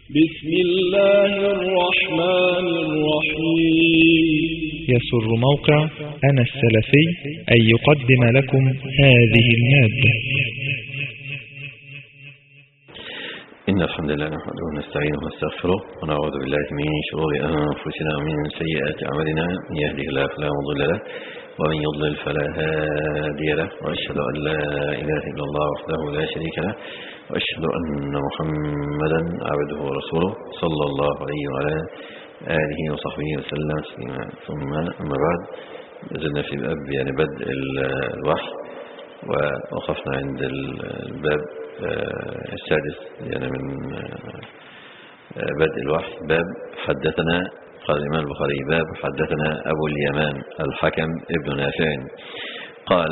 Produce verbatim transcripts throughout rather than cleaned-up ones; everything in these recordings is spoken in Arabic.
بسم الله الرحمن الرحيم. يسر موقع أنا السلفي أن يقدم لكم هذه المادة. إن الحمد لله نحمده ونستعينه ونستغفره ونعوذ بالله من شرور أنفسنا ومن سيئات أعمالنا، من يهده الله فلا مضل له ومن يضلل فلا هادي له، وأشهد أن لا إله إلا الله وحده لا شريك له، وأشهد أن محمدا عبده ورسوله صلى الله عليه وعلى آله وصحبه وسلم تسليما. ثم أما بعد، نزلنا في باب يعني بدء الوحي، ووقفنا عند الباب السادس يعني من بدء الوحي، باب حدثنا. قال الإمام البخاري: باب حدثنا أبو اليمان الحكم ابن نافع قال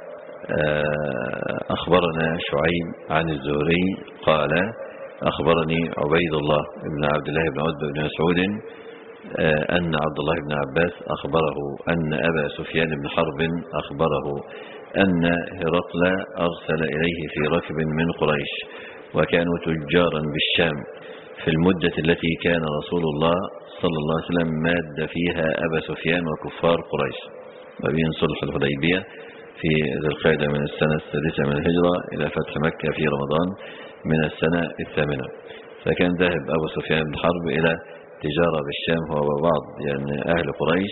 أخبرنا شعيب عن الزهري قال أخبرني عبيد الله بن عبد الله بن عتبة بن مسعود أن عبد الله بن عباس أخبره أن أبا سفيان بن حرب أخبره أن هرقل أرسل إليه في ركب من قريش، وكانوا تجارا بالشام في المدة التي كان رسول الله صلى الله عليه وسلم ماد فيها أبا سفيان وكفار قريش، وبين صلح الحديبية في ذي القعدة من السنة السادسة من الهجرة إلى فتح مكة في رمضان من السنة الثامنة. فكان ذاهب أبو سفيان بن حرب إلى تجارة بالشام هو وبعض يعني أهل قريش،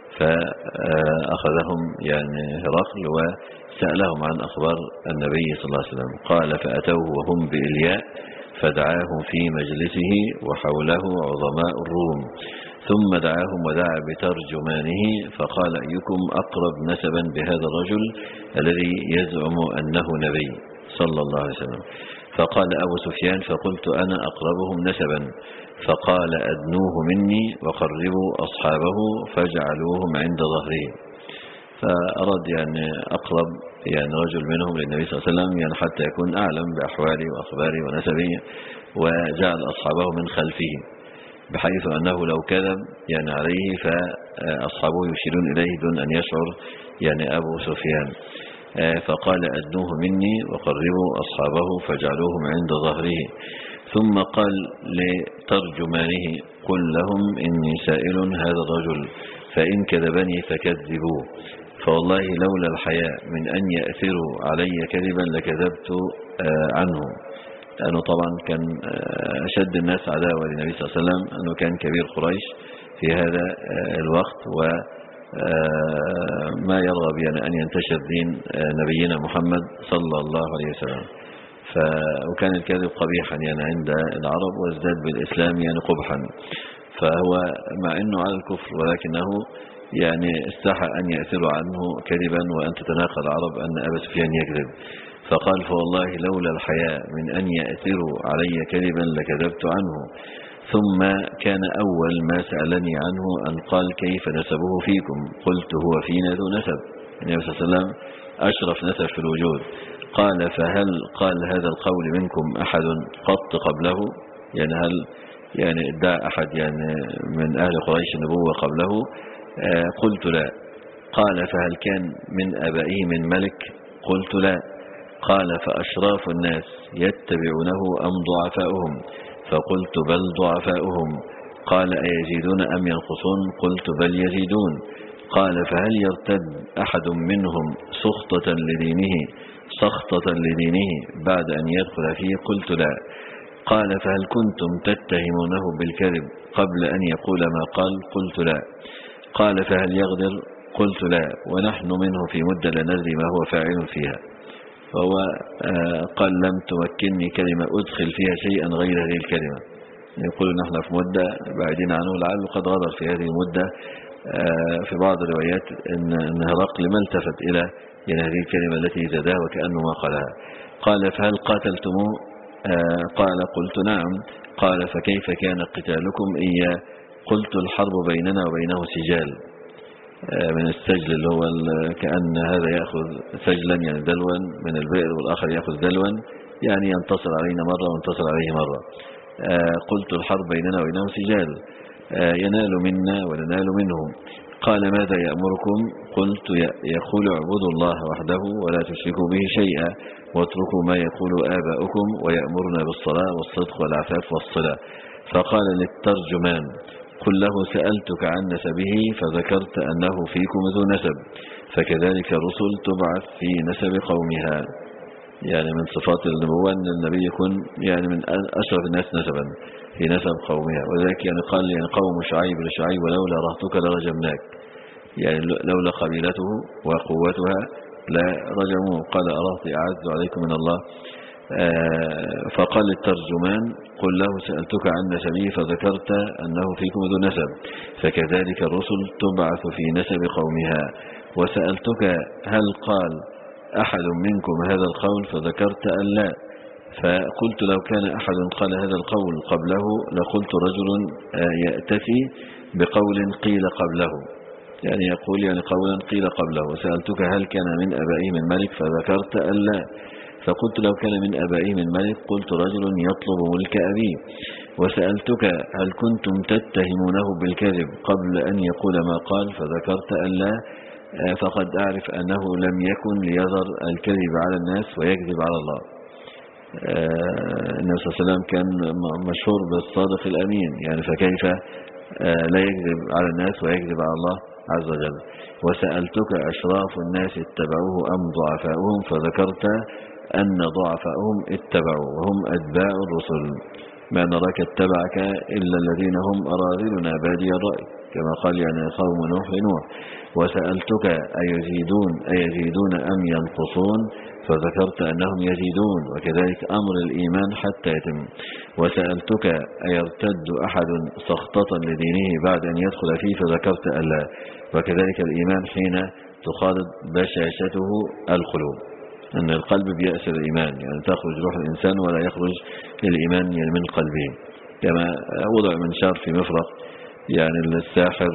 فأخذهم يعني هرقل وسألهم عن أخبار النبي صلى الله عليه وسلم. قال: فأتوه وهم بإلياء فدعاهم في مجلسه وحوله عظماء الروم، ثم دعاهم ودعا بترجمانه فقال: أيكم أقرب نسبا بهذا الرجل الذي يزعم أنه نبي صلى الله عليه وسلم؟ فقال أبو سفيان: فقلت أنا أقربهم نسبا. فقال: أدنوه مني وقربوا أصحابه فاجعلوهم عند ظهره. فأراد يعني أقرب يعني رجل منهم للنبي صلى الله عليه وسلم، يعني حتى يكون أعلم بأحواله وأخباره ونسبه، وجعل أصحابه من خلفه، بحيث أنه لو كذب يعني عليه فأصحابه يشيرون إليه دون أن يشعر يعني أبو سفيان. فقال: أدنوه مني وقربوا أصحابه فاجعلوهم عند ظهره. ثم قال لترجمانه: قل لهم إني سائل هذا الرجل، فإن كذبني فكذبوه، فوالله لولا الحياء من أن يأثروا علي كذبا لكذبت عنه. لأنه طبعا كان أشد الناس عداوة للنبي صلى الله عليه وسلم أنه كان كبير قريش في هذا الوقت، وما يرغب يعني أن ينتشر دين نبينا محمد صلى الله عليه وسلم. ف... وكان الكذب قبيحا يعني عند العرب، وازداد بالإسلام يعني قبحا. فهو مع أنه على الكفر ولكنه يعني استحى أن يأثروا عنه كذبا، وأن تتناقل العرب أن أبا سفيان يكذب. فقال: فوالله لولا الحياء من أن يأثروا علي كذبا لكذبت عنه. ثم كان أول ما سألني عنه أن قال: كيف نسبه فيكم؟ قلت: هو فينا ذو نسب. النبي صلى الله عليه وسلم أشرف نسب في الوجود. قال: فهل قال هذا القول منكم أحد قط قبله؟ يعني هل يعني ادعى أحد يعني من أهل قريش النبوة قبله؟ آه قلت: لا. قال: فهل كان من أبائه من ملك؟ قلت: لا. قال: فأشراف الناس يتبعونه أم ضعفاؤهم؟ فقلت: بل ضعفاؤهم. قال: أيزيدون أم ينقصون؟ قلت: بل يزيدون. قال: فهل يرتد أحد منهم سخطة لدينه سخطة لدينه بعد أن يدخل فيه؟ قلت: لا. قال: فهل كنتم تتهمونه بالكذب قبل أن يقول ما قال؟ قلت: لا. قال: فهل يغدر؟ قلت: لا، ونحن منه في مدة لا ندري ما هو فاعل فيها. فهو قال: لم تمكنني كلمة أدخل فيها شيئا غير هذه الكلمة. يقول نحن في مدة بعيدين عنه، لعله قد غدر في هذه المدة. في بعض الروايات أن هرقل ما التفت إلى يعني هذه الكلمة التي زادها وكأنه ما قالها. قال: فهل قاتلتموه؟ قال: قلت: نعم. قال: فكيف كان قتالكم إياه؟ قلت: الحرب بيننا وبينه سجال، من السجل اللي هو كأن هذا يأخذ سجلا يعني دلوا من البئر، والآخر يأخذ دلوا يعني ينتصر علينا مرة وينتصر عليه مرة. قلت: الحرب بيننا وبينه سجال، ينال منا وننال منه. قال ماذا يأمركم؟ قلت يقول اعبدوا الله وحده ولا تشركوا به شيئا واتركوا ما يقول آباؤكم ويأمرنا بالصلاة والصدق والعفاف والصلة. فقال للترجمان قل له سألتك عن نسبه فذكرت أنه فيكم ذو نسب، فكذلك الرسل تبعث في نسب قومها. يعني من صفات النبوة أن النبي يكون يعني من أشرف الناس نسبا في نسب قومها. وذلك يعني قال يعني قوم شعيب لشعيب ولولا رهتك لرجمناك، يعني لولا قبيلته وقوتها لا رجموه. قال أرهط أعز عليكم من الله. فقال الترجمان قل له سألتك عن نسبه فذكرت أنه فيكم ذو نسب، فكذلك الرسل تبعث في نسب قومها. وسألتك هل قال أحد منكم هذا القول فذكرت أن لا، فقلت لو كان أحد قال هذا القول قبله لقلت رجل يأتفي بقول قيل قبله، يعني يقول يعني قولا قيل قبله. وسألتك هل كان من أبائه من ملك فذكرت أن لا، فقلت لو كان من أبائه من ملك قلت رجل يطلب ملك أبيه. وسألتك هل كنتم تتهمونه بالكذب قبل أن يقول ما قال فذكرت أن لا، فقد أعرف أنه لم يكن ليظهر الكذب على الناس ويكذب على الله. النبي صلى الله عليه وسلم كان مشهور بالصادق الأمين، يعني فكيف لا يكذب على الناس ويكذب على الله عز وجل. وسألتك أشراف الناس اتبعوه أم ضعفاؤهم فذكرت أن ضعفاؤهم اتبعوا وهم أتباع الرسل، ما نراك اتبعك إلا الذين هم أراذلنا بادي الرأي، كما قال يعني قوم نوح لنوح. وسألتك أيزيدون أيزيدون أم ينقصون فذكرت أنهم يزيدون، وكذلك أمر الإيمان حتى يتم. وسألتك أيرتد أحد سخطة لدينه بعد أن يدخل فيه فذكرت ألا، وكذلك الإيمان حين تخالط بشاشته القلوب، أن القلب بيأسر الإيمان، يعني تخرج روح الإنسان ولا يخرج الإيمان يعني من قلبه، كما وضع منشار في مفرق يعني الساحر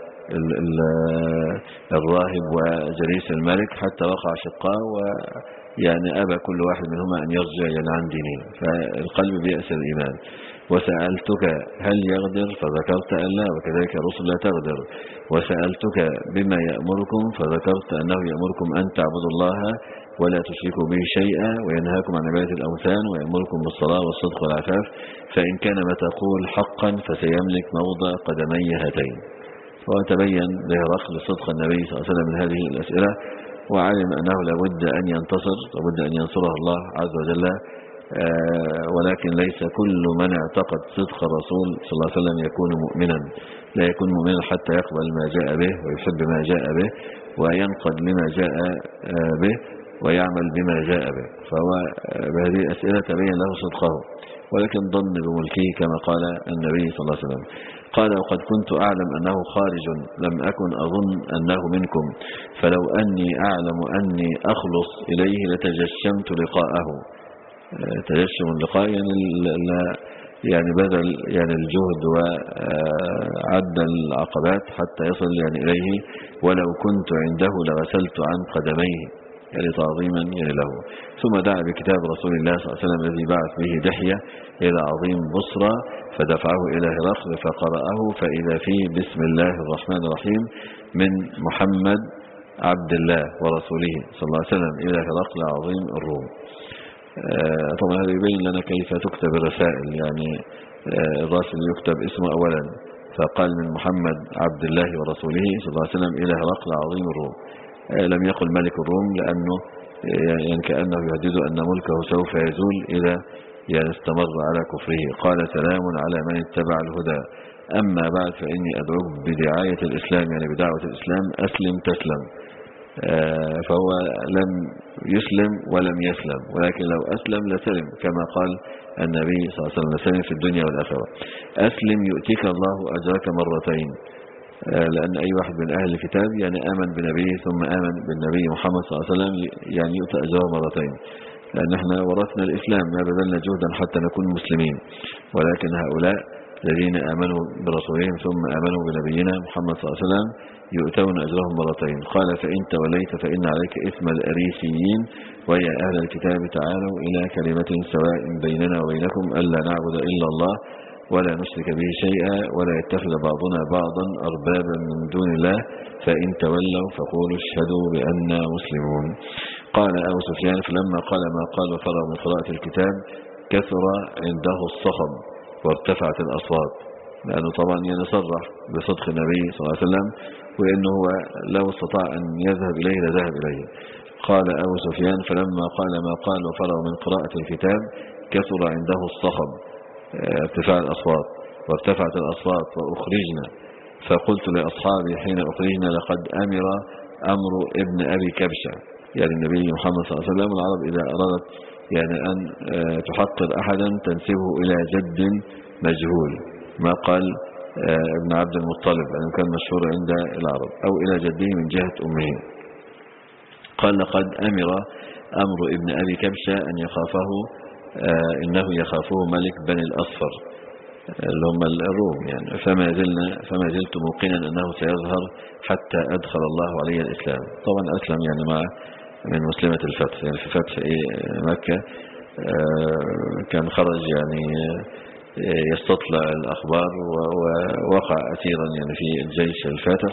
والراهب وجليس الملك حتى وقع شقاه، ويعني أبى كل واحد منهما أن يرجع يعني عن دينه، فالقلب بيأسر الإيمان. وسألتك هل يغدر فذكرت أن لا، وكذلك الرسل لا تغدر. وسألتك بما يأمركم فذكرت أنه يأمركم أن تعبدوا الله ولا تشركوا به شيئا وينهاكم عن عبادة الأوثان ويأمركم بالصلاة والصدق والعفاف، فإن كان ما تقول حقا فسيملك موضع قدمي هاتين. وتبين لهرقل صدق النبي صلى الله عليه وسلم من هذه الأسئلة، وعلم أنه لابد أن ينتصر، لابد أن ينصره الله عز وجل، ولكن ليس كل من اعتقد صدق الرسول صلى الله عليه وسلم يكون مؤمنا، لا يكون مؤمنا حتى يقبل ما جاء به ويحب ما جاء به وينقد لما جاء به ويعمل بما جاء به. فهو بهذه الأسئلة تبين له صدقه، ولكن ظن بملكه كما قال النبي صلى الله عليه وسلم. قال وقد كنت أعلم أنه خارج لم أكن أظن أنه منكم، فلو أني أعلم أني أخلص إليه لتجشمت لقاءه. تجشم اللقاء يعني يعني بذل يعني الجهد وعد العقبات حتى يصل يعني إليه، ولو كنت عنده لغسلت عن قدميه يعني تعظيما يعني له. ثم دعا بكتاب رسول الله صلى الله عليه وسلم الذي بعث به دحية إلى عظيم بصرى فدفعه إلى هرقل فقرأه، فإذا فيه بسم الله الرحمن الرحيم من محمد عبد الله ورسوله صلى الله عليه وسلم إلى هرقل عظيم الروم. طبعا هذا يبين لنا كيف تكتب الرسائل، يعني الراسل يكتب اسمه أولا، فقال من محمد عبد الله ورسوله صلى الله عليه وسلم إلى هرقل عظيم الروم. لم يقل ملك الروم لأنه يعني كأنه يهدد أن ملكه سوف يزول إذا يعني استمر على كفره. قال سلام على من اتبع الهدى، أما بعد فإني أدعوك بدعاية الإسلام يعني بدعوة الإسلام أسلم تسلم. فهو لم يسلم ولم يسلم، ولكن لو أسلم لسلم كما قال النبي صلى الله عليه وسلم لسلم في الدنيا والآخرة. أسلم يؤتيك الله أجرك مرتين، لأن أي واحد من أهل الكتاب يعني آمن بنبيه ثم آمن بالنبي محمد صلى الله عليه وسلم يعني يؤتى أجره مرتين، لأن احنا ورثنا الإسلام ما بذلنا جهدا حتى نكون مسلمين، ولكن هؤلاء الذين آمنوا برسولهم ثم آمنوا بنبينا محمد صلى الله عليه وسلم يؤتون أجرهم مرتين. قال فإن توليت فإن عليك إثم الأريسيين ويا أهل الكتاب تعالوا إلى كلمة سواء بيننا وبينكم ألا نعبد إلا الله ولا نشرك به شيئا ولا يتخذ بعضنا بعضا أربابا من دون الله فإن تولوا فقولوا اشهدوا بأننا مسلمون. قال أبو سفيان فلما قال ما قال وفرغ من قراءة الكتاب كثر عنده الصخب وارتفعت الأصوات، لأنه طبعا ينصرح بصدق النبي صلى الله عليه وسلم وإنه هو لو استطاع أن يذهب إليه لذهب إليه. قال أبو سفيان فلما قال ما قال وفرغ من قراءة الكتاب كثر عنده الصخب ارتفاع الأصوات وارتفعت الأصوات وأخرجنا، فقلت لأصحابي حين أخرجنا لقد أمر أمر ابن أبي كبشة، يعني النبي محمد صلى الله عليه وسلم. العرب إذا أرادت يعني أن تحقر أحدا تنسبه إلى جد مجهول، ما قال ابن عبد المطلب لأنه كان مشهور عند العرب، أو إلى جده من جهة أمه. قال لقد أمر أمر ابن أبي كبشة أن يخافه إنه يخافه ملك بني الأصفر اللي هم الروم، يعني فما زلنا فما زلت موقنا أنه سيظهر حتى أدخل الله عليه الإسلام. طبعا أسلم يعني مع من مسلمة الفتح، يعني في فتح مكة كان خرج يعني يستطلع الأخبار ووقع أسيرا يعني في الجيش الفاتح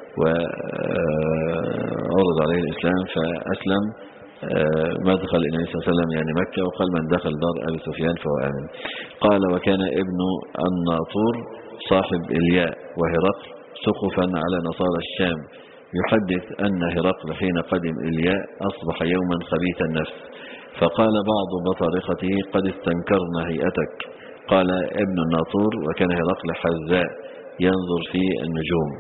وعرض عليه الإسلام فأسلم مدخل النبي صلى الله عليه وسلم يعني مكة، وقال من دخل دار أبي سفيان فهو آمن. قال وكان ابن الناطور صاحب الياء وهرقل سقفا على نصارى الشام يحدث أن هرقل حين قدم الياء أصبح يوما خبيث النفس، فقال بعض بطارقته قد استنكرنا هيئتك. قال ابن الناطور وكان هرقل حذاء ينظر في النجوم،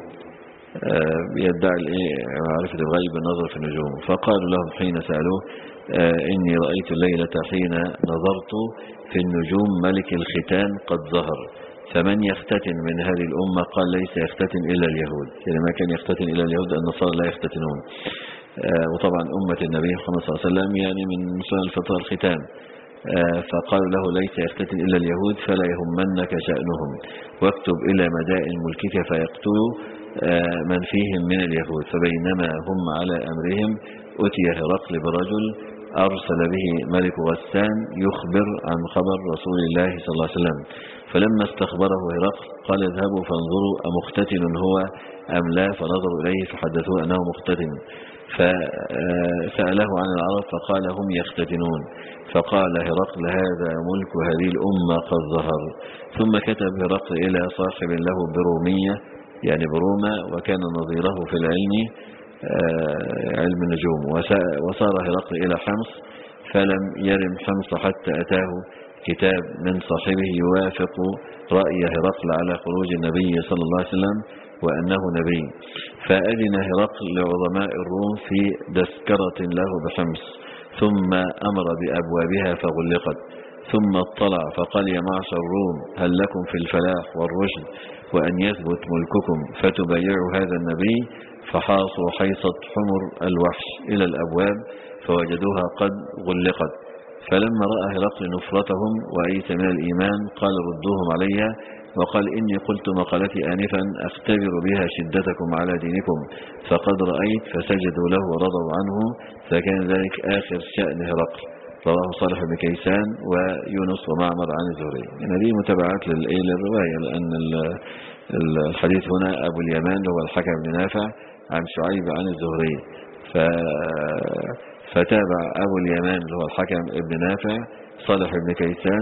يدعي معرفة الغيب النظر في النجوم. فقالوا لهم حين سألوه إني رأيت الليلة حين نظرت في النجوم ملك الختان قد ظهر، فمن يختتن من هذه الأمة؟ قال ليس يختتن إلا اليهود، يعني ما كان يختتن إلا اليهود، النصارى لا يختتنون. وطبعا أمة النبي محمد صلى الله عليه وسلم يعني من سنن الفطرة الختان، فقالوا له ليس يختتن إلا اليهود فلا يهمنك شأنهم، واكتب إلى مدائن ملكك فيقتلوا من فيهم من اليهود. فبينما هم على أمرهم أتي هرقل برجل أرسل به ملك غسان يخبر عن خبر رسول الله صلى الله عليه وسلم، فلما استخبره هرقل قال اذهبوا فانظروا أمختتن هو أم لا، فنظروا إليه فحدثوه أنه مختتن، فسأله عن العرب فقال هم يختتنون، فقال هرقل هذا ملك هذه الأمة قد ظهر. ثم كتب هرقل إلى صاحب له برومية يعني بروما وكان نظيره في العلم علم النجوم، وصار هرقل إلى حمص فلم يرم حمص حتى أتاه كتاب من صاحبه يوافق رأي هرقل على خروج النبي صلى الله عليه وسلم وأنه نبي، فأذن هرقل لعظماء الروم في دسكرة له بحمص، ثم أمر بأبوابها فغلقت، ثم اطلع فقال يا معشر الروم هل لكم في الفلاح والرشد وأن يثبت ملككم فتبايعوا هذا النبي؟ فحاصوا حيصة حمر الوحش إلى الأبواب فوجدوها قد غلقت، فلما رأى هرقل نفرتهم وأيس من الإيمان قال ردوهم عليها، وقال إني قلت مقالتي آنفا أختبر بها شدتكم على دينكم، فقد رأيت، فسجدوا له ورضوا عنه، فكان ذلك آخر شأن هرقل. رواه صالح بن كيسان ويونس ومعمر عن الزهري. يعني دي متابعات للرواية، لأن الحديث هنا أبو اليمان هو الحكم بن نافع عن شعيب عن الزهري، فتابع أبو اليمان هو الحكم ابن نافع صالح بن كيسان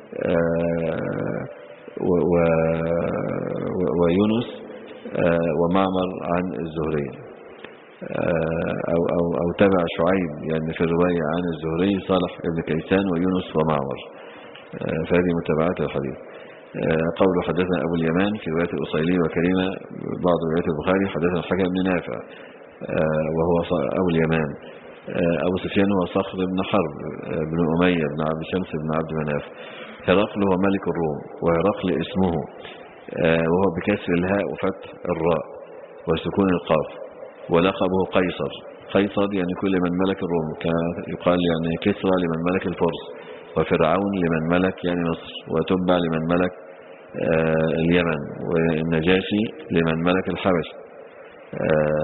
ويونس ومعمر عن الزهري، أو, أو, أو تبع شعيب يعني في الرواية عن الزهري صالح بن كيسان ويونس ومعمر، فهذه متابعات الحديث. قوله حدثنا أبو اليمان في رواية الأصيلي وكريمة بعض روايات البخاري حدثنا الحكم بن نافع وهو أبو اليمان. أبو سفيان هو صخر بن حرب بن أمية بن عبد شمس بن عبد مناف. هرقل هو ملك الروم، وهرقل اسمه وهو بكسر الهاء وفتح الراء وسكون القاف، ولقبه قيصر. قيصر يعني كل من ملك الروم، يقال يعني كسرى لمن ملك الفرس، وفرعون لمن ملك يعني مصر، وتبع لمن ملك اليمن، والنجاشي لمن ملك الحبش.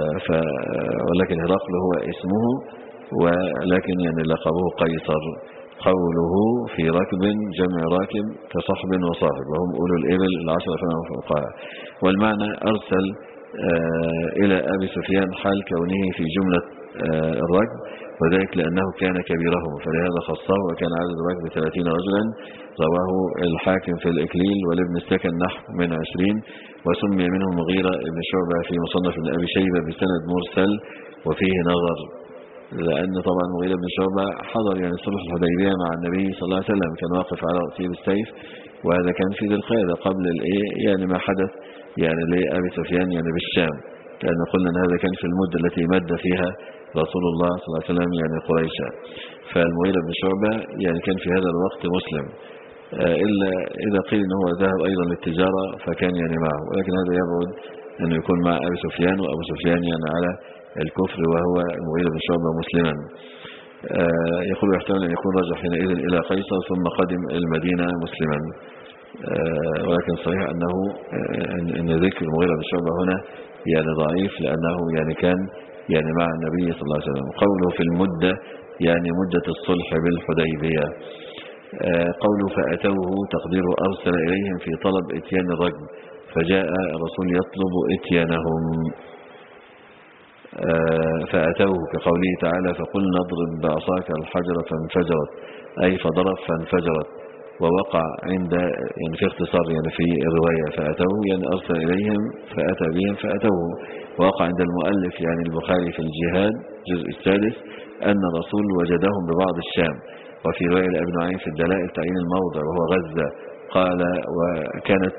ولكن هرقل هو اسمه، ولكن يعني لقبه قيصر قوله في ركب جمع راكب كصحب وصاحب وهم أولو الإبل العشرة فما فوقها. والمعنى أرسل آه إلى أبي سفيان حال كونه في جملة آه الركب، وذلك لأنه كان كبيرهم فلهذا خصه، وكان عدد الركب ثلاثين رجلا. رواه الحاكم في الإكليل والابن السكن نحو من عشرين. وسمي منهم مغيرة ابن شعبة في مصنف ابن أبي شيبة بسند مرسل وفيه نظر، لأن طبعا مغيرة بن شعبة حضر يعني صلح الحديبية مع النبي صلى الله عليه وسلم، كان واقف على رأسه بالسيف، وهذا كان في ذي القيادة قبل الايه يعني ما حدث يعني لأبي سفيان يعني بالشام، لأن قلنا أن هذا كان في المدة التي مد فيها رسول الله صلى الله عليه وسلم يعني قريشا. فالمغيرة بن شعبة يعني كان في هذا الوقت مسلم، إلا إذا قيل أنه ذهب أيضا للتجارة فكان يعني معه، ولكن هذا يبعد أنه يكون مع أبي سفيان، وأبو سفيان يعني على الكفر وهو المغيرة بن شعبة مسلما. يقول يحتمل أن يكون رجع حينئذ إلى قيصر ثم قدم المدينة مسلما، ولكن صحيح أنه أن ذكر المغيرة بن شعبة هنا يعني ضعيف، لأنه يعني كان يعني مع النبي صلى الله عليه وسلم. قوله في المدة يعني مدة الصلح بالحديبية. قوله فأتوه تقديره أرسل إليهم في طلب إتيان الرجل، فجاء الرسول يطلب إتيانهم فأتوه كقوله تعالى فقل نضرب بعصاك الحجر فانفجرت، أي فضرب فانفجرت. ووقع عند يعني في اختصار يعني في الرواية فأتوه يعني أرسل إليهم فأتى بهم فأتوه. ووقع عند المؤلف يعني البخاري في الجهاد جزء السادس أن الرسول وجدهم ببعض الشام. وفي رواية لابن عين في الدلائل تعيين الموضع وهو غزة، قال وكانت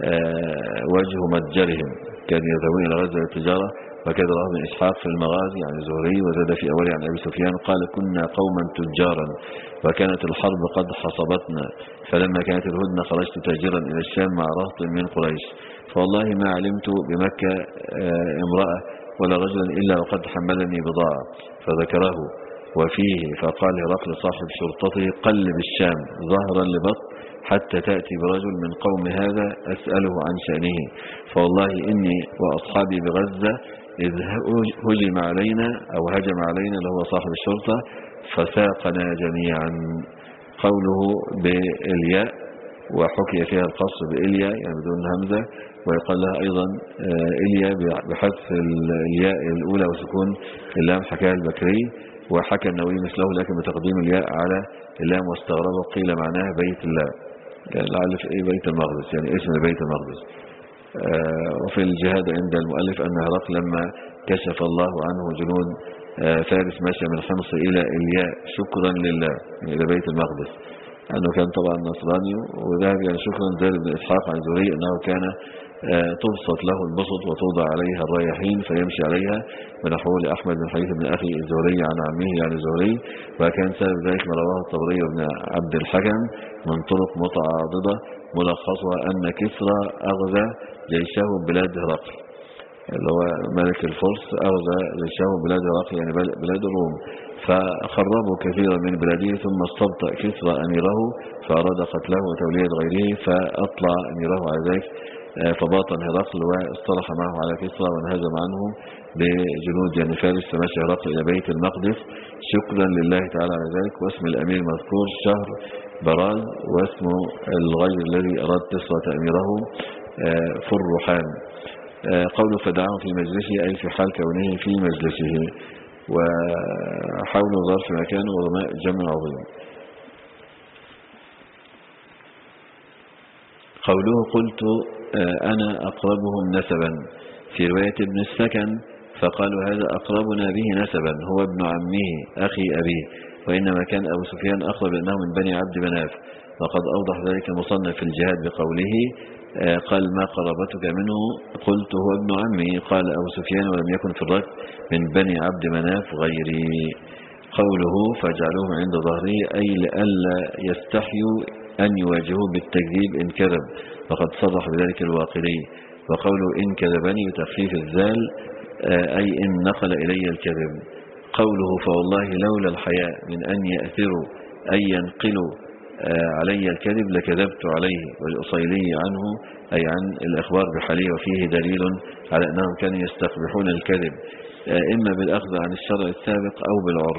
وجه متجرهم كان يذهبون إلى غزة للتجارة. وكذا رواه ابن إسحاق في المغازي عن الزهري وزاد في أوله عن أبي سفيان قال كنا قوما تجارا وكانت الحرب قد حصبتنا، فلما كانت الهدنة خرجت تاجرا إلى الشام مع رهط من قريش، فوالله ما علمت بمكة امرأة ولا رجلا إلا وقد حملني بضاعة، فذكره وفيه فقال هرقل صاحب شرطته قلب الشام ظهرا لبط حتى تأتي برجل من قوم هذا أسأله عن شأنه، فوالله إني وأصحابي بغزة إذ هجم علينا أو هجم علينا اللي هو صاحب الشرطة فساقنا جميعا. قوله بالياء وحكي فيها القصر بإليا يعني بدون همزة، ويقال لها أيضا إليا بحذف الياء الأولى وسكون اللام حكاها البكري، وحكى النووي مثله لكن بتقديم الياء على اللام واستغربه قيل معناه بيت الله يعني لعل في إيه بيت المقدس يعني اسم بيت المقدس. آه وفي الجهاد عند المؤلف أن هرقل لما كشف الله عنه جنود آه فارس ماشى من حمص إلى إلياء شكرا لله إلى بيت المقدس، أنه كان طبعا نصراني وذهب يعني شكرا زاد بن إسحاق عن زهري أنه كان آه تبسط له البسط وتوضع عليها الرايحين فيمشي عليها، ونحوه لأحمد بن حديث بن أخي الزهري عن عمه يعني زهري، وكان سبب ذلك ما رواه الطبري وابن عبد الحكم من طرق متعاضدة ملخصها أن كسرى أغزى جيشه بلاد هرقل اللي هو ملك الفرس، أغزى جيشه بلاد هرقل يعني بلاد الروم، فخربوا كثيرا من بلاده ثم استبطأ كسرى أميره فأراد قتله وتولية غيره فأطلع أميره على ذلك فباطن هرقل واصطلح معه على كسرى وانهزم عنه بجنود يعني فارس، فمشى هرقل إلى بيت المقدس شكرا لله تعالى على ذلك. واسم الأمير مذكور شهر براز، واسمه الغير الذي أراد كسرى أميره فرحان. قوله فدعاه في مجلسه أي في حال كونه في مجلسه، وحول ظرف مكان وضماء جمع عظيم. قوله قلت أنا أقربهم نسبا في رواية ابن السكن فقالوا هذا أقربنا به نسبا هو ابن عمه أخي أبيه، وإنما كان أبو سفيان أقرب أنه من بني عبد مناف، وقد أوضح ذلك المصنف في الجهاد بقوله قال ما قربتك منه قلت هو ابن عمي، قال أبو سفيان ولم يكن في الركب من بني عبد مناف غيري. قوله فجعلوهم عند ظهره أي لئلا يستحيوا أن يواجهوا بالتكذيب إن كذب، وقد صرح بذلك الواقدي. وقوله إن كذبني بتخفيف الذال أي إن نقل إلي الكذب. قوله فوالله لولا الحياء من أن يأثروا أي ينقلوا علي الكذب لكذبت عليه، والأصيلي عنه أي عن الإخبار بحاله، وفيه دليل على أنهم كانوا يستقبحون الكذب إما بالأخذ عن الشرع السابق أو بالعرف،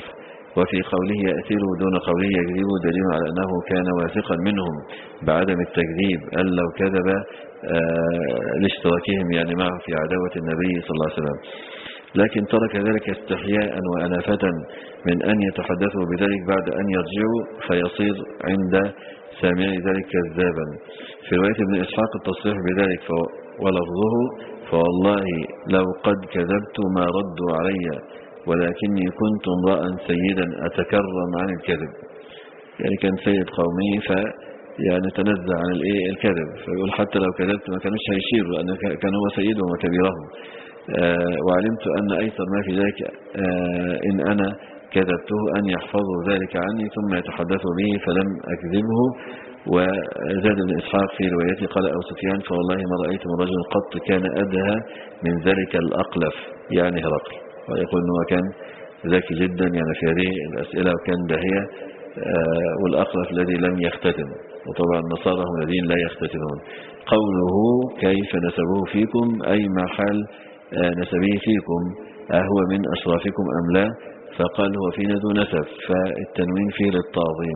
وفي قوله يأثروا دون قوله يكذبوا دليل على أنه كان واثقا منهم بعدم التكذيب، أن لو كذب لاشتراكهم يعني معه في عداوة النبي صلى الله عليه وسلم، لكن ترك ذلك استحياء وأنافة من أن يتحدثوا بذلك بعد أن يرجعوا فيصير عند سامعي ذلك كذابا. في رواية ابن إسحاق التصريح بذلك ولفظه فوالله لو قد كذبت ما ردوا علي ولكني كنت امرأ سيدا أتكرم عن الكذب، يعني كان سيد قومي ف يعني تنزع عن الايه الكذب، فيقول حتى لو كذبت ما كانوش هيشيروا لأن كان هو سيدهم وكبيرهم. آه وعلمت أن أيسر ما في ذلك آه إن أنا كذبته أن يحفظوا ذلك عني ثم يتحدثوا به فلم أكذبه. وزاد ابن إسحاق في روايته قال أبو سفيان فوالله ما رأيت من رجل قط كان أدهى من ذلك الأقلف يعني هرقل، ويقول أنه كان ذكي جدا يعني في هذه الأسئلة وكان داهية. آه والأقلف الذي لم يختتم، وطبعا النصارى هم الذين لا يختتمون. قوله كيف نسبوه فيكم أي ما حال آه نسبه فيكم أهو من أشرافكم أم لا؟ فقال هو فينا ذو نسب، فالتنوين فيه للتعظيم.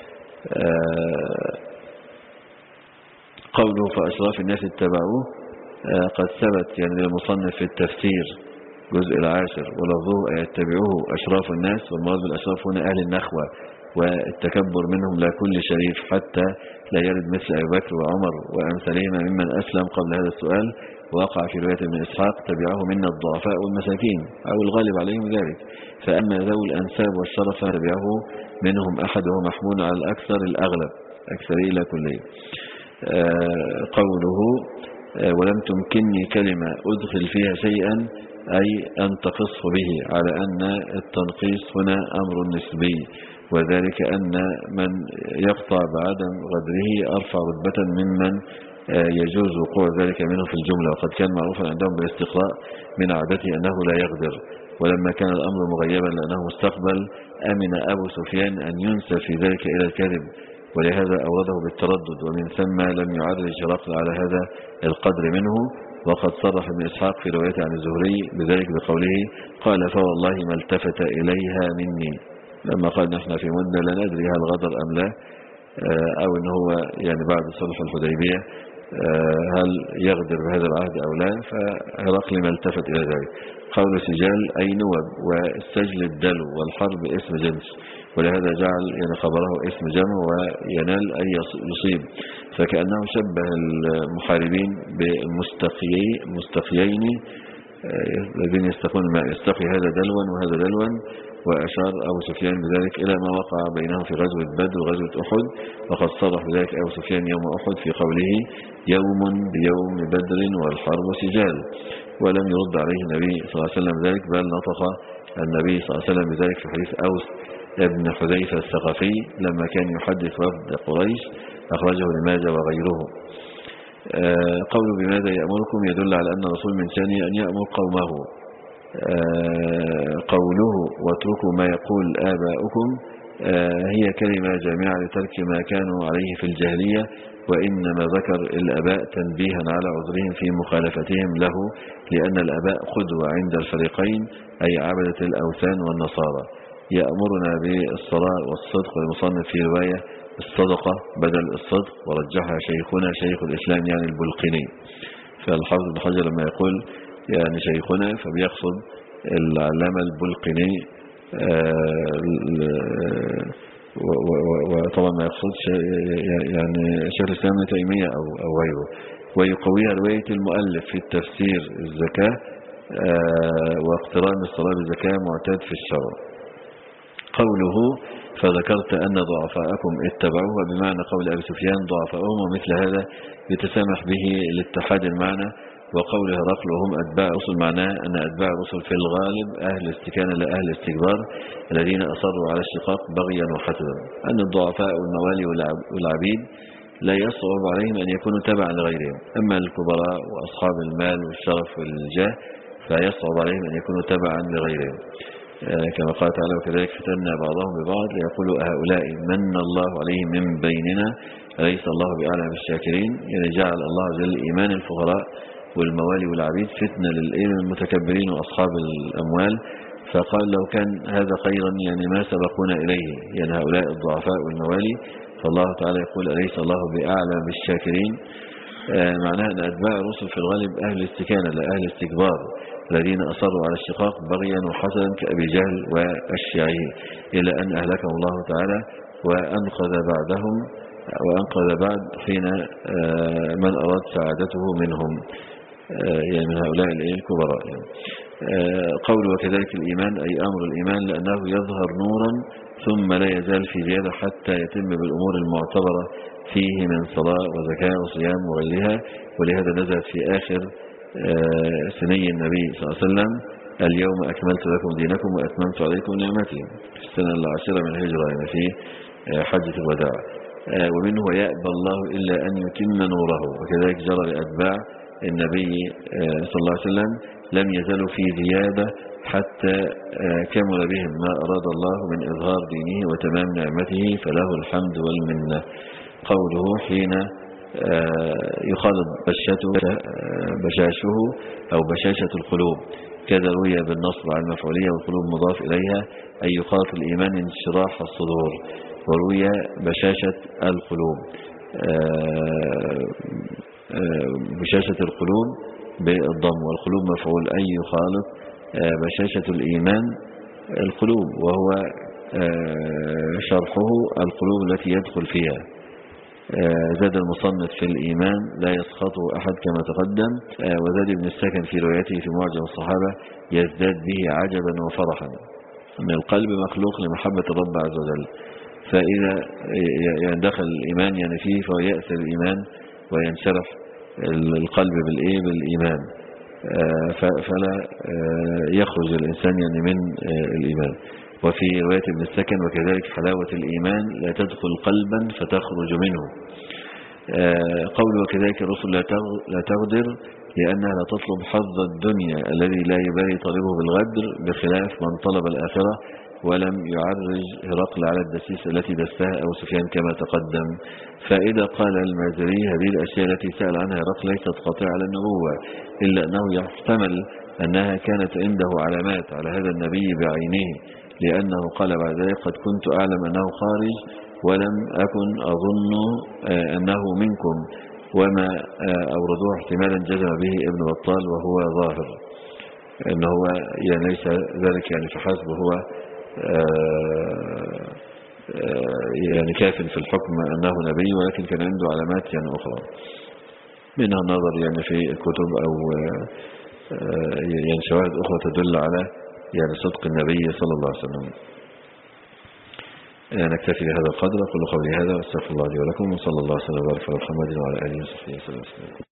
آه قوله فأشراف الناس اتبعوه آه قد ثبت يعني للمصنف في التفسير جزء العاشر ولفظه يتبعوه أشراف الناس، والمراد بالأشراف هنا أهل النخوة والتكبر منهم لا كل شريف حتى لا يرد مثل أبي بكر وعمر وأمثالهما ممن أسلم قبل هذا السؤال. وقع في رواية ابن إسحاق تبعه منا الضعفاء والمساكين أو الغالب عليهم ذلك، فأما ذوي الأنساب والشرف تبعه منهم أحد وهو محمول على الأكثر الأغلب أكثري لا كلي. آه قوله آه ولم تمكنني كلمة أدخل فيها شيئا أي أن تخص به، على أن التنقيص هنا أمر نسبي، وذلك أن من يقطع بعدم غدره أرفع رتبة ممن يجوز وقوع ذلك منه في الجملة، وقد كان معروفا عندهم بالاستقراء من عادته أنه لا يغدر. ولما كان الأمر مغيبا لأنه مستقبل أمن أبو سفيان أن ينسى في ذلك إلى الكذب، ولهذا أورده بالتردد، ومن ثم لم يعرج هرقل على هذا القدر منه. وقد صرح ابن إسحاق في روايته عن الزهري بذلك بقوله قال فوالله ما التفت إليها مني، لما قال نحن في مدة لا ندري هل غدر أم لا، أو أنه هو يعني بعد صلح الحديبية هل يغدر بهذا العهد أو لا، فهرقل ما التفت إلى ذلك. قول سجال أي نوب، والسجل الدلو، والحرب اسم جنس، ولهذا جعل يعني خبره اسم جمع، وينال أي يصيب، فكأنه شبه المحاربين بالمستقيين الذين يستقون الماء، يستقي هذا دلوا وهذا دلوا. وأشار أبو سفيان بذلك إلى ما وقع بينهم في غزوة بدر وغزوة أحد، وقد صرح بذلك أبو سفيان يوم أحد في قوله يوم بيوم بدر والحرب سجال، ولم يرد عليه النبي صلى الله عليه وسلم ذلك، بل نطق النبي صلى الله عليه وسلم بذلك في حديث أوس ابن حذيفة الثقفي لما كان يحدث وفد قريش أخرجه لماجه وغيره. آه قوله بماذا يأمركم يدل على أن الرسول من شأنه أن يأمر قومه. آه قوله واتركوا ما يقول آباؤكم آه هي كلمة جامعة لترك ما كانوا عليه في الجاهلية، وإنما ذكر الآباء تنبيها على عذرهم في مخالفتهم له، لأن الآباء قدوة عند الفريقين أي عبدة الأوثان والنصارى. يأمرنا بالصلاة والصدق، والمصنف في رواية الصدقة بدل الصدق، ورجحها شيخنا شيخ الإسلام يعني البلقيني. فالحافظ ابن حجر لما يقول يعني شيخنا فبيقصد العلامة البلقيني، وطبعا ما يقصدش يعني شيخ الإسلام ابن تيمية أو أو غيره. ويقويها رواية المؤلف في التفسير الزكاة واقتران الصلاة بالزكاة معتاد في الشرع. قوله فذكرت أن ضعفاءكم اتبعوه بمعنى قول أبي سفيان ضعفاءهم، ومثل هذا يتسامح به الاتحاد المعنى. وقول هرقل وهم أتباع الرسل معناه أن أتباع الرسل في الغالب أهل استكانة لا أهل استكبار الذين أصروا على الشقاق بغيا وحسدا، أن الضعفاء والموالي والعبيد لا يصعب عليهم أن يكونوا تبعا لغيرهم، أما الكبراء وأصحاب المال والشرف والجاه فيصعب عليهم أن يكونوا تبعا لغيرهم، كما قال تعالى وكذلك فتنا بعضهم ببعض ليقولوا هؤلاء من الله عليهم من بيننا أليس الله بأعلم بالشاكرين. يعني جعل الله جل إيمان الفقراء والموالي والعبيد فتنة للمتكبرين وأصحاب الأموال، فقال لو كان هذا خيرا يعني ما سبقونا إليه، يعني هؤلاء الضعفاء والموالي. فالله تعالى يقول أليس الله بأعلم بالشاكرين. آه معناها أن أتباع الرسل في الغالب أهل استكانة لا أهل استكبار، الذين أصروا على الشقاق بغيا وحسدا كأبي جهل والشيعي، إلى أن أهلكهم الله تعالى وأنقذ بعدهم وأنقذ بعد حين آه من أراد سعادته منهم، آه يعني من هؤلاء الكبراء. يعني آه قول وكذلك الإيمان أي أمر الإيمان، لأنه يظهر نورا ثم لا يزال في زيادة حتى يتم بالأمور المعتبرة فيه من صلاة وزكاة وصيام وغيرها. ولهذا نزلت في آخر آه سني النبي صلى الله عليه وسلم اليوم أكملت لكم دينكم وأتممت عليكم نعمتي، في السنة العاشرة من الهجرة، يعني في آه حجة الوداع. آه ومنه ويأبى الله إلا أن يتم نوره. وكذلك جرى لأتباع النبي آه صلى الله عليه وسلم لم يزالوا في زيادة حتى آه كمل بهم ما أراد الله من إظهار دينه وتمام نعمته، فله الحمد والمنة. قوله حين يخالط بشته بشاشه أو بشاشة القلوب، كذا روي بالنصب على المفعولية والقلوب مضاف إليها، أي يخالط الإيمان انشراح الصدور، وروي بشاشة القلوب بشاشة القلوب بالضم، والقلوب مفعول، أي يخالط بشاشة الإيمان القلوب، وهو شرحه القلوب التي يدخل فيها. زاد المصنف في الإيمان لا يسخطه أحد كما تقدم. وزاد ابن السكن في روايته في معجم الصحابة يزداد به عجبا وفرحا، أن القلب مخلوق لمحبة الرب عز وجل، فإذا دخل الإيمان يعني فيه فهو يأثر الإيمان وينشرح القلب بالإيه بالإيمان، فلا يخرج الإنسان يعني من الإيمان. وفي رواية ابن السكن وكذلك حلاوة الإيمان لا تدخل قلبا فتخرج منه. قول وكذلك الرسل لا تغدر، لأنها لا تطلب حظ الدنيا الذي لا يبالي طالبه بالغدر، بخلاف من طلب الآخرة ولم يعرج هرقل على الدسيسة التي دسها أو سفيان كما تقدم. فإذا قال المازري هذه الأشياء التي سأل عنها هرقل ليست قاطعة على النبوة، إلا أنه يحتمل أنها كانت عنده علامات على هذا النبي بعينه، لأنه قال بعد ذلك قد كنت أعلم أنه خارج ولم أكن أظن أنه منكم، وما أوردوه احتمالا جزم به ابن بطال وهو ظاهر أنه هو يعني ليس ذلك يعني فحسب، هو يعني كاف في الحكم أنه نبي، ولكن كان عنده علامات يعني أخرى منها النظر يعني في الكتب أو يعني شواهد أخرى تدل على يعني صدق النبي صلى الله عليه وسلم. نكتفي بهذا القدر. أقول قولي هذا واستغفر الله لي ولكم، وصلى الله وسلم وبارك على محمد وعلى آله وصحبه وسلم.